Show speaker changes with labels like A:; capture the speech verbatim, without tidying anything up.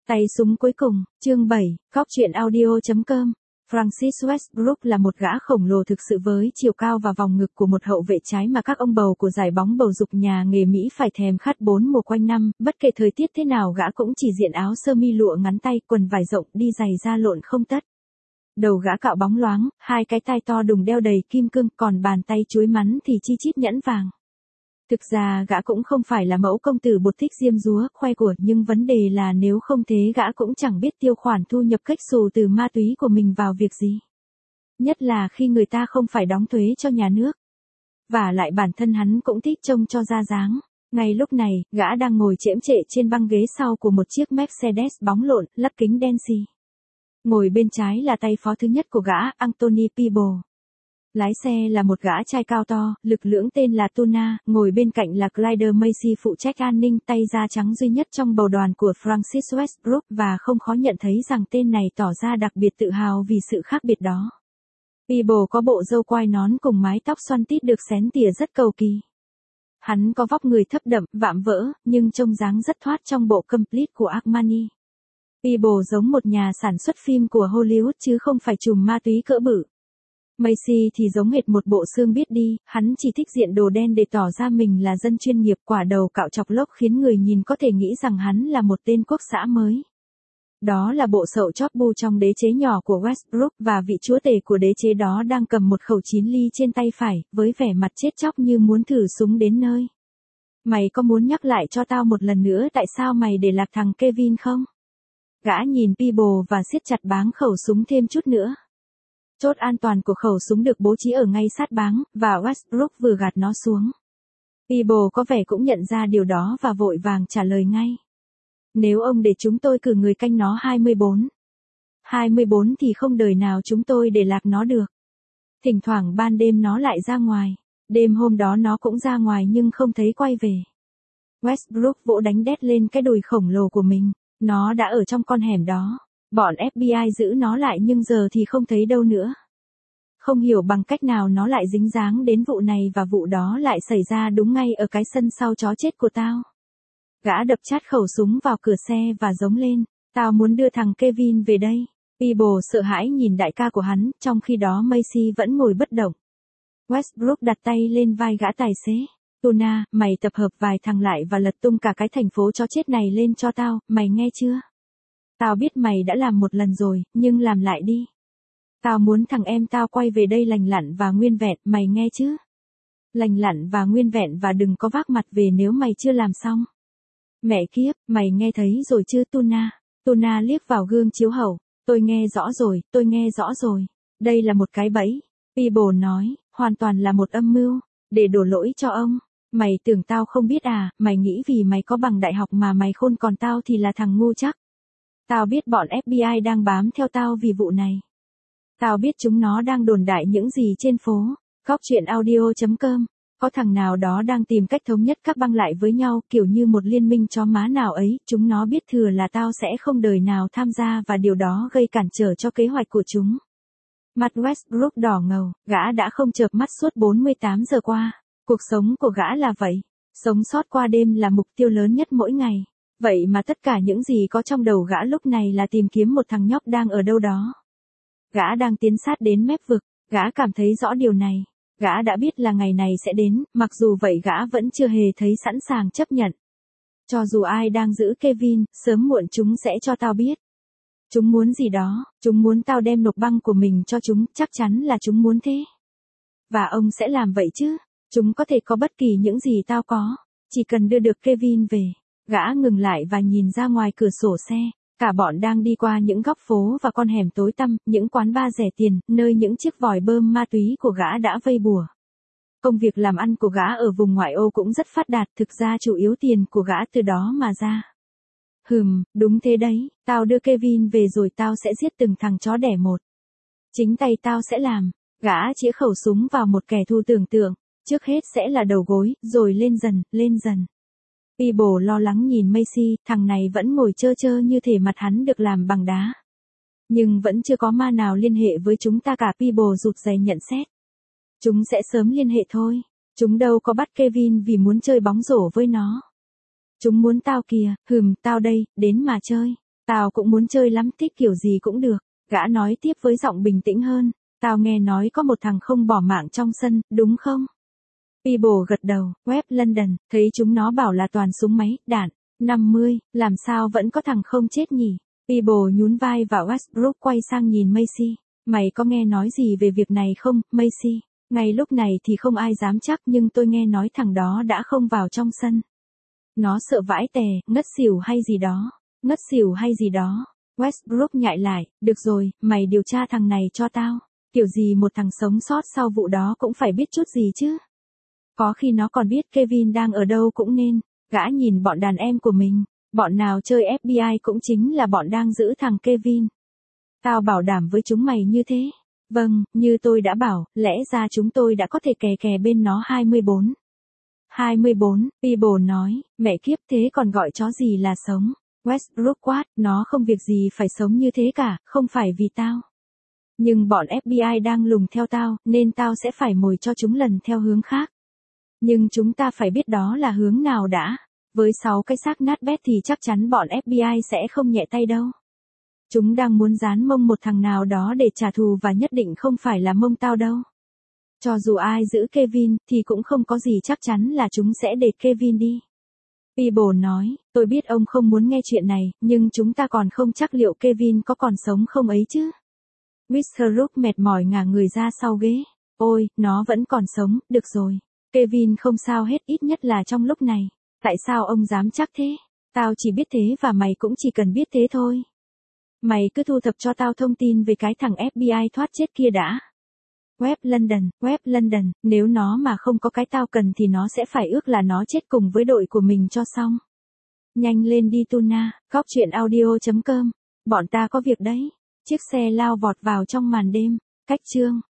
A: Tay súng cuối cùng, chương bảy, góc truyện audio chấm com. Francis Westbrook là một gã khổng lồ thực sự với chiều cao và vòng ngực của một hậu vệ trái mà các ông bầu của giải bóng bầu dục nhà nghề Mỹ phải thèm khát bốn mùa quanh năm, bất kể thời tiết thế nào gã cũng chỉ diện áo sơ mi lụa ngắn tay, quần vải rộng, đi giày da lộn không tất. Đầu gã cạo bóng loáng, hai cái tai to đùng đeo đầy kim cương, còn bàn tay chuối mắn thì chi chít nhẫn vàng. Thực ra gã cũng không phải là mẫu công tử bột thích diêm dúa, khoe của, nhưng vấn đề là nếu không thế gã cũng chẳng biết tiêu khoản thu nhập cách xù từ ma túy của mình vào việc gì. Nhất là khi người ta không phải đóng thuế cho nhà nước. Và lại bản thân hắn cũng thích trông cho ra dáng. Ngay lúc này, gã đang ngồi chễm chệ trên băng ghế sau của một chiếc Mercedes bóng lộn, lắp kính đen xì. Ngồi bên trái là tay phó thứ nhất của gã, Anthony Peeble. Lái xe là một gã trai cao to, lực lưỡng tên là Tuna, ngồi bên cạnh là Clyde Macy phụ trách an ninh, tay da trắng duy nhất trong bầu đoàn của Francis Westbrook, và không khó nhận thấy rằng tên này tỏ ra đặc biệt tự hào vì sự khác biệt đó. Peeble có bộ râu quai nón cùng mái tóc xoăn tít được xén tỉa rất cầu kỳ. Hắn có vóc người thấp đậm, vạm vỡ, nhưng trông dáng rất thoát trong bộ complete của Armani. Peeble giống một nhà sản xuất phim của Hollywood chứ không phải trùm ma túy cỡ bự. Macy thì giống hệt một bộ xương biết đi, hắn chỉ thích diện đồ đen để tỏ ra mình là dân chuyên nghiệp, quả đầu cạo chọc lốc khiến người nhìn có thể nghĩ rằng hắn là một tên quốc xã mới. Đó là bộ sậu chóp bu trong đế chế nhỏ của Westbrook, và vị chúa tể của đế chế đó đang cầm một khẩu chín ly trên tay phải, với vẻ mặt chết chóc như muốn thử súng đến nơi. Mày có muốn nhắc lại cho tao một lần nữa tại sao mày để lạc thằng Kevin không? Gã nhìn Peeble và siết chặt báng khẩu súng thêm chút nữa. Chốt an toàn của khẩu súng được bố trí ở ngay sát báng, và Westbrook vừa gạt nó xuống. Peeble có vẻ cũng nhận ra điều đó và vội vàng trả lời ngay. Nếu ông để chúng tôi cử người canh nó hai mươi bốn. hai mươi bốn thì không đời nào chúng tôi để lạc nó được. Thỉnh thoảng ban đêm nó lại ra ngoài. Đêm hôm đó nó cũng ra ngoài nhưng không thấy quay về. Westbrook vỗ đánh đét lên cái đùi khổng lồ của mình. Nó đã ở trong con hẻm đó. Bọn ép bê i giữ nó lại nhưng giờ thì không thấy đâu nữa. Không hiểu bằng cách nào nó lại dính dáng đến vụ này và vụ đó lại xảy ra đúng ngay ở cái sân sau chó chết của tao. Gã đập chát khẩu súng vào cửa xe và giống lên. Tao muốn đưa thằng Kevin về đây. Peeble sợ hãi nhìn đại ca của hắn, trong khi đó Macy vẫn ngồi bất động. Westbrook đặt tay lên vai gã tài xế. Tuna, mày tập hợp vài thằng lại và lật tung cả cái thành phố chó chết này lên cho tao, mày nghe chưa? Tao biết mày đã làm một lần rồi, nhưng làm lại đi. Tao muốn thằng em tao quay về đây lành lặn và nguyên vẹn, mày nghe chứ? Lành lặn và nguyên vẹn, và đừng có vác mặt về nếu mày chưa làm xong. Mẹ kiếp, mày nghe thấy rồi chứ Tuna? Tuna liếc vào gương chiếu hậu. Tôi nghe rõ rồi, tôi nghe rõ rồi. Đây là một cái bẫy. Peeble nói, hoàn toàn là một âm mưu, để đổ lỗi cho ông. Mày tưởng tao không biết à, mày nghĩ vì mày có bằng đại học mà mày khôn, còn tao thì là thằng ngu chắc. Tao biết bọn ép bê i đang bám theo tao vì vụ này. Tao biết chúng nó đang đồn đại những gì trên phố. Góc truyện audio chấm com. Có thằng nào đó đang tìm cách thống nhất các băng lại với nhau, kiểu như một liên minh chó má nào ấy. Chúng nó biết thừa là tao sẽ không đời nào tham gia, và điều đó gây cản trở cho kế hoạch của chúng. Mặt Westbrook đỏ ngầu, gã đã không chợp mắt suốt bốn mươi tám giờ qua. Cuộc sống của gã là vậy. Sống sót qua đêm là mục tiêu lớn nhất mỗi ngày. Vậy mà tất cả những gì có trong đầu gã lúc này là tìm kiếm một thằng nhóc đang ở đâu đó. Gã đang tiến sát đến mép vực, gã cảm thấy rõ điều này. Gã đã biết là ngày này sẽ đến, mặc dù vậy gã vẫn chưa hề thấy sẵn sàng chấp nhận. Cho dù ai đang giữ Kevin, sớm muộn chúng sẽ cho tao biết. Chúng muốn gì đó, chúng muốn tao đem nộp băng của mình cho chúng, chắc chắn là chúng muốn thế. Và ông sẽ làm vậy chứ, chúng có thể có bất kỳ những gì tao có, chỉ cần đưa được Kevin về. Gã ngừng lại và nhìn ra ngoài cửa sổ xe. Cả bọn đang đi qua những góc phố và con hẻm tối tăm, những quán bar rẻ tiền, nơi những chiếc vòi bơm ma túy của gã đã vây bùa. Công việc làm ăn của gã ở vùng ngoại ô cũng rất phát đạt, thực ra chủ yếu tiền của gã từ đó mà ra. Hừm, đúng thế đấy, tao đưa Kevin về rồi tao sẽ giết từng thằng chó đẻ một. Chính tay tao sẽ làm. Gã chĩa khẩu súng vào một kẻ thù tưởng tượng. Trước hết sẽ là đầu gối, rồi lên dần, lên dần. Peeble lo lắng nhìn Macy, thằng này vẫn ngồi chơ chơ như thể mặt hắn được làm bằng đá. Nhưng vẫn chưa có ma nào liên hệ với chúng ta cả. Peeble rụt rè nhận xét. Chúng sẽ sớm liên hệ thôi. Chúng đâu có bắt Kevin vì muốn chơi bóng rổ với nó. Chúng muốn tao kìa, hừm, tao đây, đến mà chơi. Tao cũng muốn chơi lắm, thích kiểu gì cũng được. Gã nói tiếp với giọng bình tĩnh hơn. Tao nghe nói có một thằng không bỏ mạng trong sân, đúng không? People gật đầu, web London, thấy chúng nó bảo là toàn súng máy, đạn. năm mươi, làm sao vẫn có thằng không chết nhỉ? People nhún vai và Westbrook quay sang nhìn Macy. Mày có nghe nói gì về việc này không, Macy? Ngay lúc này thì không ai dám chắc nhưng tôi nghe nói thằng đó đã không vào trong sân. Nó sợ vãi tè, ngất xỉu hay gì đó. Ngất xỉu hay gì đó. Westbrook nhại lại, được rồi, mày điều tra thằng này cho tao. Kiểu gì một thằng sống sót sau vụ đó cũng phải biết chút gì chứ. Có khi nó còn biết Kevin đang ở đâu cũng nên. Gã nhìn bọn đàn em của mình. Bọn nào chơi ép bê i cũng chính là bọn đang giữ thằng Kevin. Tao bảo đảm với chúng mày như thế. Vâng, như tôi đã bảo, lẽ ra chúng tôi đã có thể kè kè bên nó hai mươi bốn. hai mươi bốn, People nói, mẹ kiếp thế còn gọi chó gì là sống. Westbrook quát, nó không việc gì phải sống như thế cả, không phải vì tao. Nhưng bọn ép bê i đang lùng theo tao, nên tao sẽ phải mồi cho chúng lần theo hướng khác. Nhưng chúng ta phải biết đó là hướng nào đã. Với sáu cái xác nát bét thì chắc chắn bọn ép bê i sẽ không nhẹ tay đâu. Chúng đang muốn dán mông một thằng nào đó để trả thù và nhất định không phải là mông tao đâu. Cho dù ai giữ Kevin, thì cũng không có gì chắc chắn là chúng sẽ để Kevin đi. People nói, tôi biết ông không muốn nghe chuyện này, nhưng chúng ta còn không chắc liệu Kevin có còn sống không ấy chứ. Westbrook mệt mỏi ngả người ra sau ghế. Ôi, nó vẫn còn sống, được rồi. Kevin không sao hết, ít nhất là trong lúc này. Tại sao ông dám chắc thế? Tao chỉ biết thế và mày cũng chỉ cần biết thế thôi. Mày cứ thu thập cho tao thông tin về cái thằng ép bê i thoát chết kia đã. Web London, Web London, nếu nó mà không có cái tao cần thì nó sẽ phải ước là nó chết cùng với đội của mình cho xong. Nhanh lên đi Tuna, góc chuyện audio chấm com. Bọn ta có việc đấy. Chiếc xe lao vọt vào trong màn đêm. Cách chương.